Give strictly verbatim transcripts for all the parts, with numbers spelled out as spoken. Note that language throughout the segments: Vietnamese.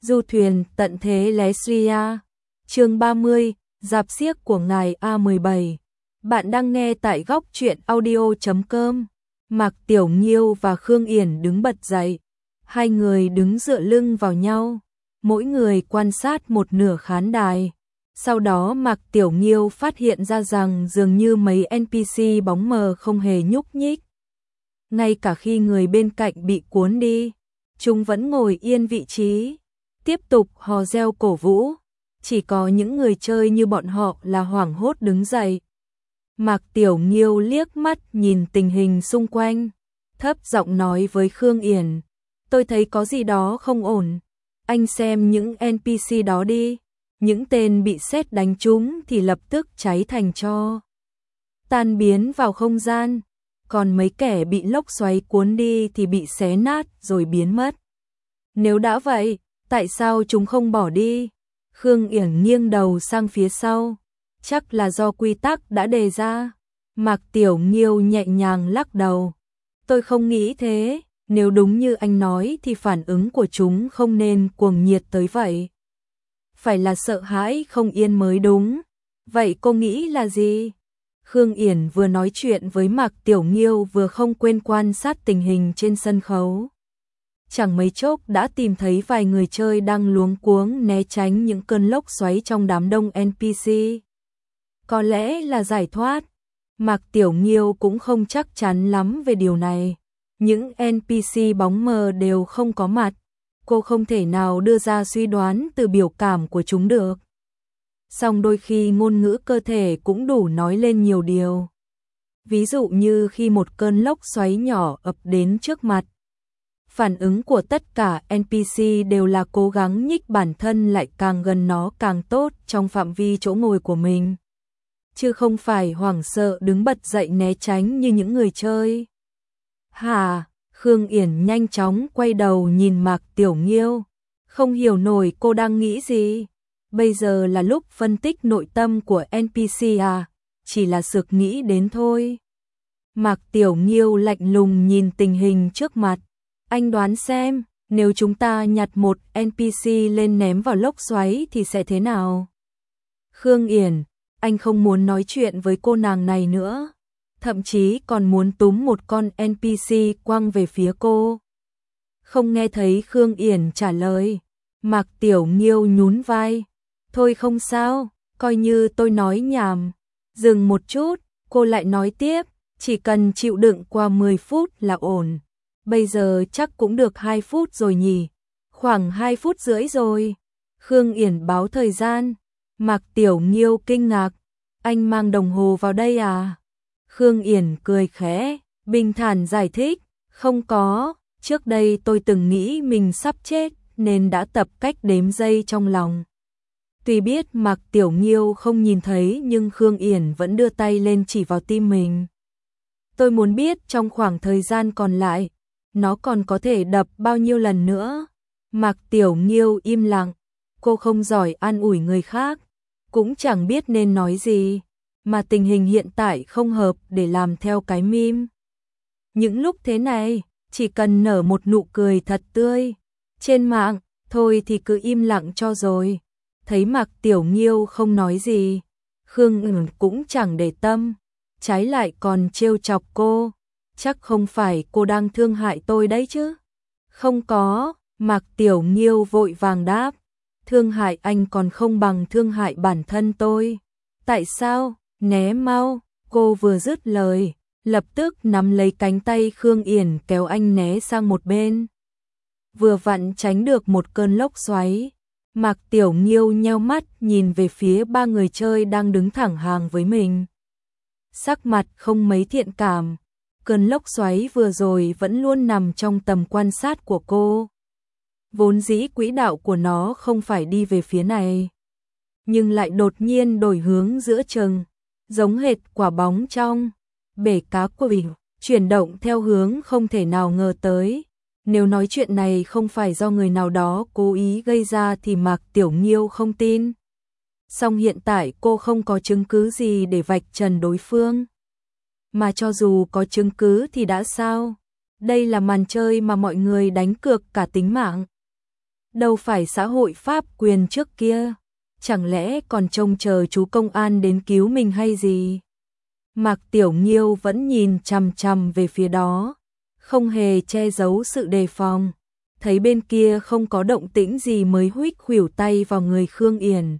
Du thuyền tận thế Leslia. Chương ba mươi, rạp xiếc của ngài A mười bảy. Bạn đang nghe tại góc truyện audio chấm com. Mạc Tiểu Nghiêu và Khương Yển đứng bật dậy. Hai người đứng dựa lưng vào nhau, mỗi người quan sát một nửa khán đài. Sau đó Mạc Tiểu Nghiêu phát hiện ra rằng dường như mấy en pê xê bóng mờ không hề nhúc nhích. Ngay cả khi người bên cạnh bị cuốn đi, chúng vẫn ngồi yên vị trí, tiếp tục hò reo cổ vũ. Chỉ có những người chơi như bọn họ là hoảng hốt đứng dậy. Mạc Tiểu Nghiêu liếc mắt nhìn tình hình xung quanh, thấp giọng nói với Khương Yển, tôi thấy có gì đó không ổn, anh xem những en pê xê đó đi, những tên bị sét đánh trúng thì lập tức cháy thành tro, tan biến vào không gian, còn mấy kẻ bị lốc xoáy cuốn đi thì bị xé nát rồi biến mất. Nếu đã vậy, tại sao chúng không bỏ đi? Khương Yển nghiêng đầu sang phía sau, chắc là do quy tắc đã đề ra. Mạc Tiểu Nghiêu nhẹ nhàng lắc đầu, tôi không nghĩ thế, nếu đúng như anh nói thì phản ứng của chúng không nên cuồng nhiệt tới vậy. Phải là sợ hãi không yên mới đúng. Vậy cô nghĩ là gì? Khương Yển vừa nói chuyện với Mạc Tiểu Nghiêu vừa không quên quan sát tình hình trên sân khấu. Chẳng mấy chốc đã tìm thấy vài người chơi đang luống cuống né tránh những cơn lốc xoáy trong đám đông en pê xê. Có lẽ là giải thoát. Mạc Tiểu Nghiêu cũng không chắc chắn lắm về điều này. Những en pê xê bóng mờ đều không có mặt. Cô không thể nào đưa ra suy đoán từ biểu cảm của chúng được. Song đôi khi ngôn ngữ cơ thể cũng đủ nói lên nhiều điều. Ví dụ như khi một cơn lốc xoáy nhỏ ập đến trước mặt, phản ứng của tất cả en pê xê đều là cố gắng nhích bản thân lại càng gần nó càng tốt trong phạm vi chỗ ngồi của mình, chứ không phải hoảng sợ đứng bật dậy né tránh như những người chơi. Hả? Khương Yển nhanh chóng quay đầu nhìn Mạc Tiểu Nghiêu, không hiểu nổi cô đang nghĩ gì. Bây giờ là lúc phân tích nội tâm của en pê xê à? Chỉ là sực nghĩ đến thôi. Mạc Tiểu Nghiêu lạnh lùng nhìn tình hình trước mặt. Anh đoán xem, nếu chúng ta nhặt một en pê xê lên ném vào lốc xoáy thì sẽ thế nào? Khương Yển, anh không muốn nói chuyện với cô nàng này nữa. Thậm chí còn muốn túm một con en pê xê quăng về phía cô. Không nghe thấy Khương Yển trả lời. Mạc Tiểu Nghiêu nhún vai. Thôi không sao, coi như tôi nói nhảm. Dừng một chút, cô lại nói tiếp. Chỉ cần chịu đựng qua mười phút là ổn. Bây giờ chắc cũng được hai phút rồi nhỉ. Khoảng hai phút rưỡi rồi. Khương Yển báo thời gian. Mạc Tiểu Nghiêu kinh ngạc. Anh mang đồng hồ vào đây à? Khương Yển cười khẽ, bình thản giải thích. Không có, trước đây tôi từng nghĩ mình sắp chết nên đã tập cách đếm giây trong lòng. Tuy biết Mạc Tiểu Nghiêu không nhìn thấy nhưng Khương Yển vẫn đưa tay lên chỉ vào tim mình. Tôi muốn biết trong khoảng thời gian còn lại, nó còn có thể đập bao nhiêu lần nữa. Mạc Tiểu Nghiêu im lặng, cô không giỏi an ủi người khác, cũng chẳng biết nên nói gì, mà tình hình hiện tại không hợp để làm theo cái meme. Những lúc thế này, chỉ cần nở một nụ cười thật tươi. Trên mạng, thôi thì cứ im lặng cho rồi. Thấy Mạc Tiểu Nghiêu không nói gì, Khương Yển cũng chẳng để tâm, trái lại còn trêu chọc cô. Chắc không phải cô đang thương hại tôi đấy chứ? Không có, Mạc Tiểu Nghiêu vội vàng đáp. Thương hại anh còn không bằng thương hại bản thân tôi. Tại sao? Né mau. Cô vừa dứt lời, lập tức nắm lấy cánh tay Khương Yển kéo anh né sang một bên. Vừa vặn tránh được một cơn lốc xoáy. Mạc Tiểu Nghiêu nheo mắt nhìn về phía ba người chơi đang đứng thẳng hàng với mình. Sắc mặt không mấy thiện cảm. Cơn lốc xoáy vừa rồi vẫn luôn nằm trong tầm quan sát của cô. Vốn dĩ quỹ đạo của nó không phải đi về phía này, nhưng lại đột nhiên đổi hướng giữa chừng, giống hệt quả bóng trong bể cá của mình, chuyển động theo hướng không thể nào ngờ tới. Nếu nói chuyện này không phải do người nào đó cố ý gây ra thì Mạc Tiểu Nghiêu không tin. Song hiện tại cô không có chứng cứ gì để vạch trần đối phương. Mà cho dù có chứng cứ thì đã sao? Đây là màn chơi mà mọi người đánh cược cả tính mạng. đâu phải xã hội pháp quyền trước kia, chẳng lẽ còn trông chờ chú công an đến cứu mình hay gì? Mạc Tiểu Nghiêu vẫn nhìn chằm chằm về phía đó, không hề che giấu sự đề phòng, thấy bên kia không có động tĩnh gì mới huých khuỷu tay vào người Khương Yển.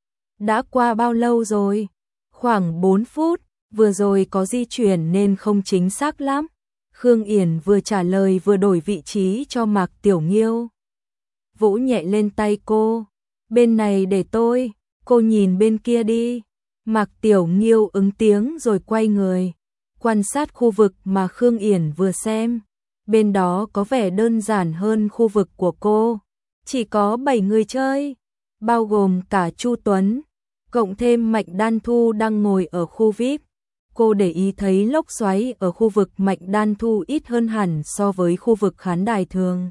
Đã qua bao lâu rồi? Khoảng bốn phút, vừa rồi có di chuyển nên không chính xác lắm. Khương Yển vừa trả lời vừa đổi vị trí cho Mạc Tiểu Nghiêu. Vỗ nhẹ lên tay cô, bên này để tôi, cô nhìn bên kia đi. Mạc Tiểu Nghiêu ứng tiếng rồi quay người, quan sát khu vực mà Khương Yển vừa xem. Bên đó có vẻ đơn giản hơn khu vực của cô, chỉ có bảy người chơi, bao gồm cả Chu Tuấn, cộng thêm Mạnh Đan Thu đang ngồi ở khu vi ai pi. Cô để ý thấy lốc xoáy ở khu vực Mạnh Đan Thu ít hơn hẳn so với khu vực khán đài thường.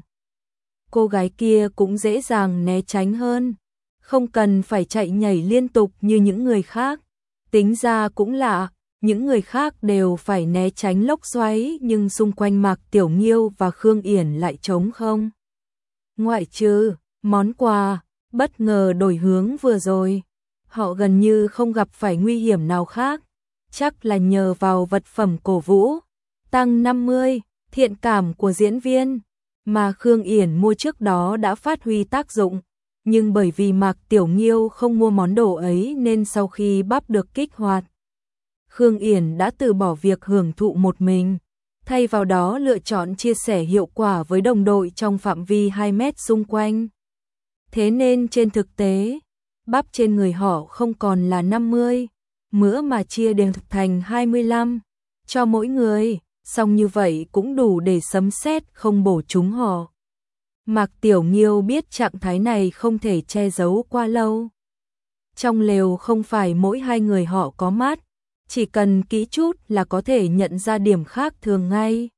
Cô gái kia cũng dễ dàng né tránh hơn, không cần phải chạy nhảy liên tục như những người khác. Tính ra cũng lạ, những người khác đều phải né tránh lốc xoáy nhưng xung quanh Mạc Tiểu Nghiêu và Khương Yển lại trống không. Ngoại trừ món quà bất ngờ đổi hướng vừa rồi, họ gần như không gặp phải nguy hiểm nào khác, chắc là nhờ vào vật phẩm cổ vũ tăng năm mươi thiện cảm của diễn viên mà Khương Yển mua trước đó đã phát huy tác dụng, nhưng bởi vì Mạc Tiểu Nghiêu không mua món đồ ấy nên sau khi bắp được kích hoạt, Khương Yển đã từ bỏ việc hưởng thụ một mình, thay vào đó lựa chọn chia sẻ hiệu quả với đồng đội trong phạm vi hai mét xung quanh. Thế nên trên thực tế, bắp trên người họ không còn là năm mươi, mỡ mà chia đều thành hai mươi lăm cho mỗi người, song như vậy cũng đủ để sấm sét không bổ trúng họ. Mạc Tiểu Nghiêu biết trạng thái này không thể che giấu qua lâu. Trong lều không phải mỗi hai người họ có mắt, chỉ cần kỹ chút là có thể nhận ra điểm khác thường ngay.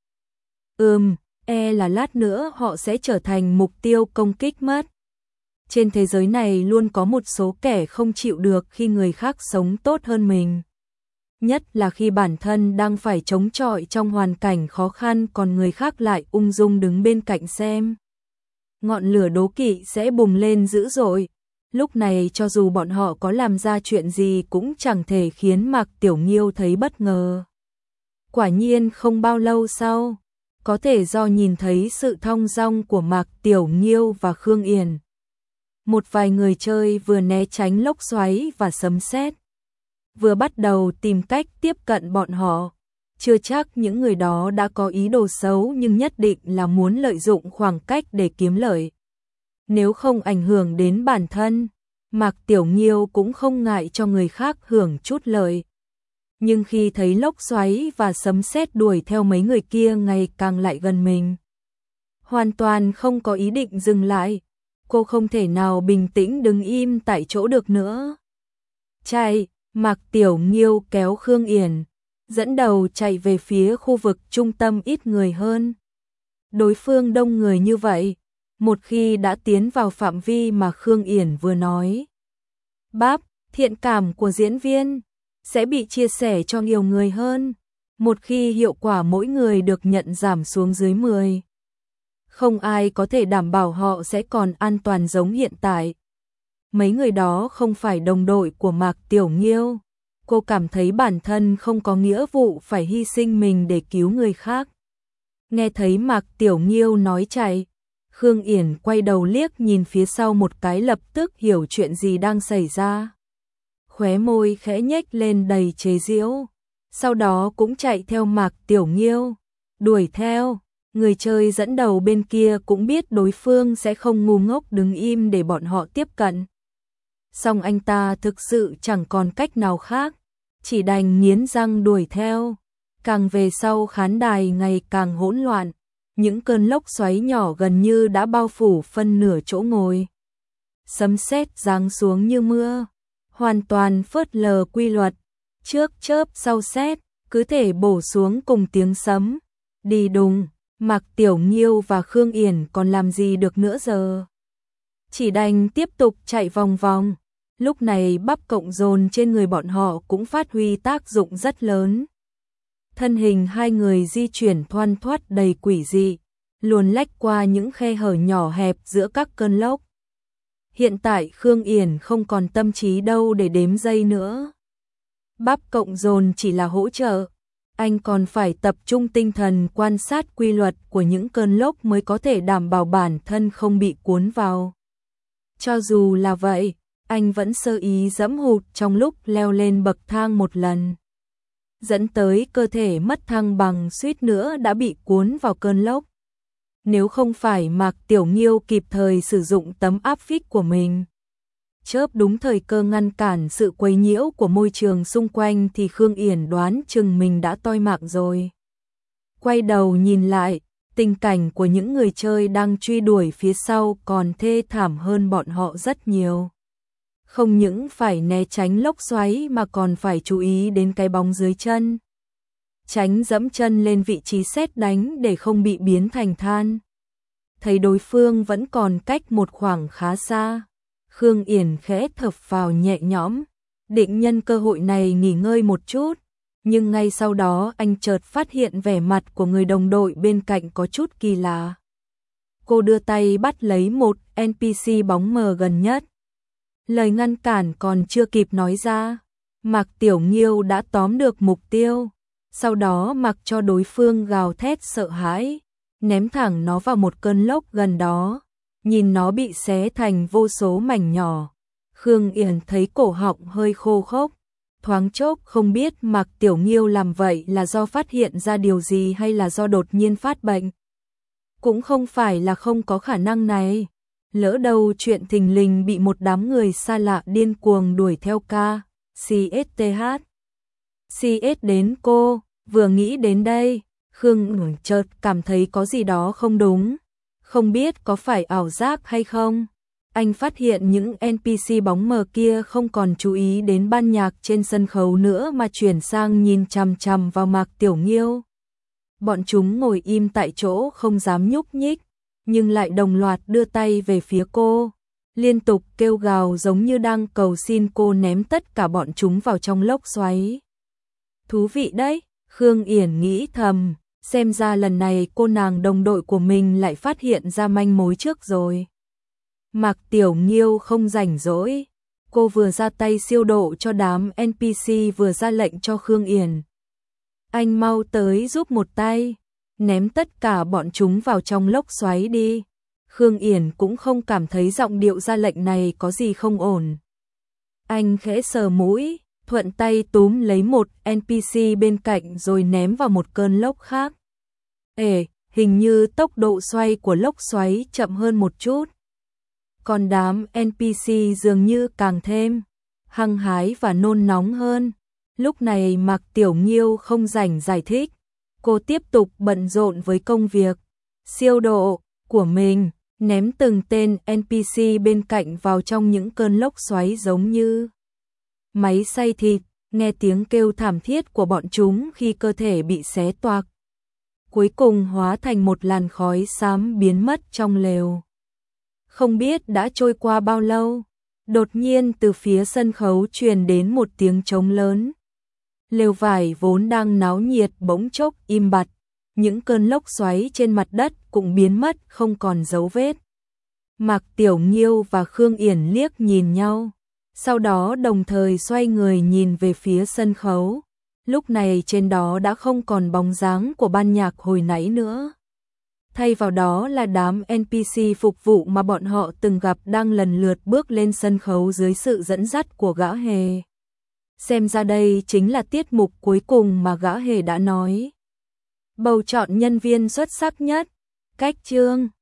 Ừm, e là lát nữa họ sẽ trở thành mục tiêu công kích mất. Trên thế giới này luôn có một số kẻ không chịu được khi người khác sống tốt hơn mình. Nhất là khi bản thân đang phải chống chọi trong hoàn cảnh khó khăn còn người khác lại ung dung đứng bên cạnh xem. Ngọn lửa đố kỵ sẽ bùng lên dữ dội. Lúc này cho dù bọn họ có làm ra chuyện gì cũng chẳng thể khiến Mạc Tiểu Nghiêu thấy bất ngờ. Quả nhiên không bao lâu sau, có thể do nhìn thấy sự thong dong của Mạc Tiểu Nghiêu và Khương Yển, một vài người chơi vừa né tránh lốc xoáy và sấm sét, vừa bắt đầu tìm cách tiếp cận bọn họ. Chưa chắc những người đó đã có ý đồ xấu nhưng nhất định là muốn lợi dụng khoảng cách để kiếm lợi. Nếu không ảnh hưởng đến bản thân, Mạc Tiểu Nghiêu cũng không ngại cho người khác hưởng chút lợi. Nhưng khi thấy lốc xoáy và sấm sét đuổi theo mấy người kia ngày càng lại gần mình, hoàn toàn không có ý định dừng lại, cô không thể nào bình tĩnh đứng im tại chỗ được nữa. Chạy, Mạc Tiểu Nghiêu kéo Khương Yển, dẫn đầu chạy về phía khu vực trung tâm ít người hơn. Đối phương đông người như vậy, một khi đã tiến vào phạm vi mà Khương Yển vừa nói, bắp, thiện cảm của diễn viên sẽ bị chia sẻ cho nhiều người hơn, một khi hiệu quả mỗi người được nhận giảm xuống dưới mười. Không ai có thể đảm bảo họ sẽ còn an toàn giống hiện tại. Mấy người đó không phải đồng đội của Mạc Tiểu Nghiêu. Cô cảm thấy bản thân không có nghĩa vụ phải hy sinh mình để cứu người khác. Nghe thấy Mạc Tiểu Nghiêu nói chạy, Khương Yển quay đầu liếc nhìn phía sau một cái lập tức hiểu chuyện gì đang xảy ra. Khóe môi khẽ nhếch lên đầy chế giễu, sau đó cũng chạy theo Mạc Tiểu Nghiêu, đuổi theo. Người chơi dẫn đầu bên kia cũng biết đối phương sẽ không ngu ngốc đứng im để bọn họ tiếp cận. Song anh ta thực sự chẳng còn cách nào khác, chỉ đành nghiến răng đuổi theo. Càng về sau khán đài ngày càng hỗn loạn, những cơn lốc xoáy nhỏ gần như đã bao phủ phân nửa chỗ ngồi. Sấm sét giáng xuống như mưa, hoàn toàn phớt lờ quy luật, trước chớp sau sét, cứ thể bổ xuống cùng tiếng sấm. Đi đùng, Mạc Tiểu Nghiêu và Khương Yển còn làm gì được nữa giờ? Chỉ đành tiếp tục chạy vòng vòng. Lúc này bắp cộng dồn trên người bọn họ cũng phát huy tác dụng rất lớn. Thân hình hai người di chuyển thoăn thoắt đầy quỷ dị, luồn lách qua những khe hở nhỏ hẹp giữa các cơn lốc. Hiện tại Khương Yển không còn tâm trí đâu để đếm giây nữa. Bắp cộng dồn chỉ là hỗ trợ, anh còn phải tập trung tinh thần quan sát quy luật của những cơn lốc mới có thể đảm bảo bản thân không bị cuốn vào. Cho dù là vậy, anh vẫn sơ ý giẫm hụt trong lúc leo lên bậc thang một lần, dẫn tới cơ thể mất thăng bằng, suýt nữa đã bị cuốn vào cơn lốc. Nếu không phải Mạc Tiểu Nghiêu kịp thời sử dụng tấm áp phích của mình, chớp đúng thời cơ ngăn cản sự quấy nhiễu của môi trường xung quanh thì Khương Yển đoán chừng mình đã toi mạng rồi. Quay đầu nhìn lại, tình cảnh của những người chơi đang truy đuổi phía sau còn thê thảm hơn bọn họ rất nhiều. Không những phải né tránh lốc xoáy mà còn phải chú ý đến cái bóng dưới chân, tránh dẫm chân lên vị trí sét đánh để không bị biến thành than. Thấy đối phương vẫn còn cách một khoảng khá xa, Khương Yển khẽ thở phào nhẹ nhõm, định nhân cơ hội này nghỉ ngơi một chút, nhưng ngay sau đó anh chợt phát hiện vẻ mặt của người đồng đội bên cạnh có chút kỳ lạ. Cô đưa tay bắt lấy một en pê xê bóng mờ gần nhất. Lời ngăn cản còn chưa kịp nói ra, Mạc Tiểu Nghiêu đã tóm được mục tiêu, sau đó mặc cho đối phương gào thét sợ hãi, ném thẳng nó vào một cơn lốc gần đó. Nhìn nó bị xé thành vô số mảnh nhỏ, Khương Yển thấy cổ họng hơi khô khốc, thoáng chốc không biết Mạc Tiểu Nghiêu làm vậy là do phát hiện ra điều gì hay là do đột nhiên phát bệnh. Cũng không phải là không có khả năng này, lỡ đâu chuyện thình lình bị một đám người xa lạ điên cuồng đuổi theo ca, xê ét tê hát. xê ét đến cô, vừa nghĩ đến đây, Khương Yển chợt cảm thấy có gì đó không đúng. Không biết có phải ảo giác hay không, anh phát hiện những en pê xê bóng mờ kia không còn chú ý đến ban nhạc trên sân khấu nữa mà chuyển sang nhìn chằm chằm vào Mạc Tiểu Nghiêu. Bọn chúng ngồi im tại chỗ không dám nhúc nhích, nhưng lại đồng loạt đưa tay về phía cô, liên tục kêu gào giống như đang cầu xin cô ném tất cả bọn chúng vào trong lốc xoáy. Thú vị đấy, Khương Yển nghĩ thầm. Xem ra lần này cô nàng đồng đội của mình lại phát hiện ra manh mối trước rồi. Mạc Tiểu Nghiêu không rảnh rỗi, cô vừa ra tay siêu độ cho đám en pê xê vừa ra lệnh cho Khương Yển. Anh mau tới giúp một tay, ném tất cả bọn chúng vào trong lốc xoáy đi. Khương Yển cũng không cảm thấy giọng điệu ra lệnh này có gì không ổn. Anh khẽ sờ mũi, thuận tay túm lấy một en pê xê bên cạnh rồi ném vào một cơn lốc khác. Ê, hình như tốc độ xoay của lốc xoáy chậm hơn một chút. Còn đám en pê xê dường như càng thêm hăng hái và nôn nóng hơn. Lúc này Mạc Tiểu Nghiêu không rảnh giải thích, cô tiếp tục bận rộn với công việc siêu độ của mình, ném từng tên en pê xê bên cạnh vào trong những cơn lốc xoáy giống như máy xay thịt, nghe tiếng kêu thảm thiết của bọn chúng khi cơ thể bị xé toạc. Cuối cùng hóa thành một làn khói xám biến mất trong lều. Không biết đã trôi qua bao lâu, đột nhiên từ phía sân khấu truyền đến một tiếng trống lớn. Lều vải vốn đang náo nhiệt bỗng chốc im bặt, những cơn lốc xoáy trên mặt đất cũng biến mất không còn dấu vết. Mạc Tiểu Nghiêu và Khương Yển liếc nhìn nhau, sau đó đồng thời xoay người nhìn về phía sân khấu. Lúc này trên đó đã không còn bóng dáng của ban nhạc hồi nãy nữa. Thay vào đó là đám en pê xê phục vụ mà bọn họ từng gặp đang lần lượt bước lên sân khấu dưới sự dẫn dắt của gã hề. Xem ra đây chính là tiết mục cuối cùng mà gã hề đã nói. Bầu chọn nhân viên xuất sắc nhất. Cách chương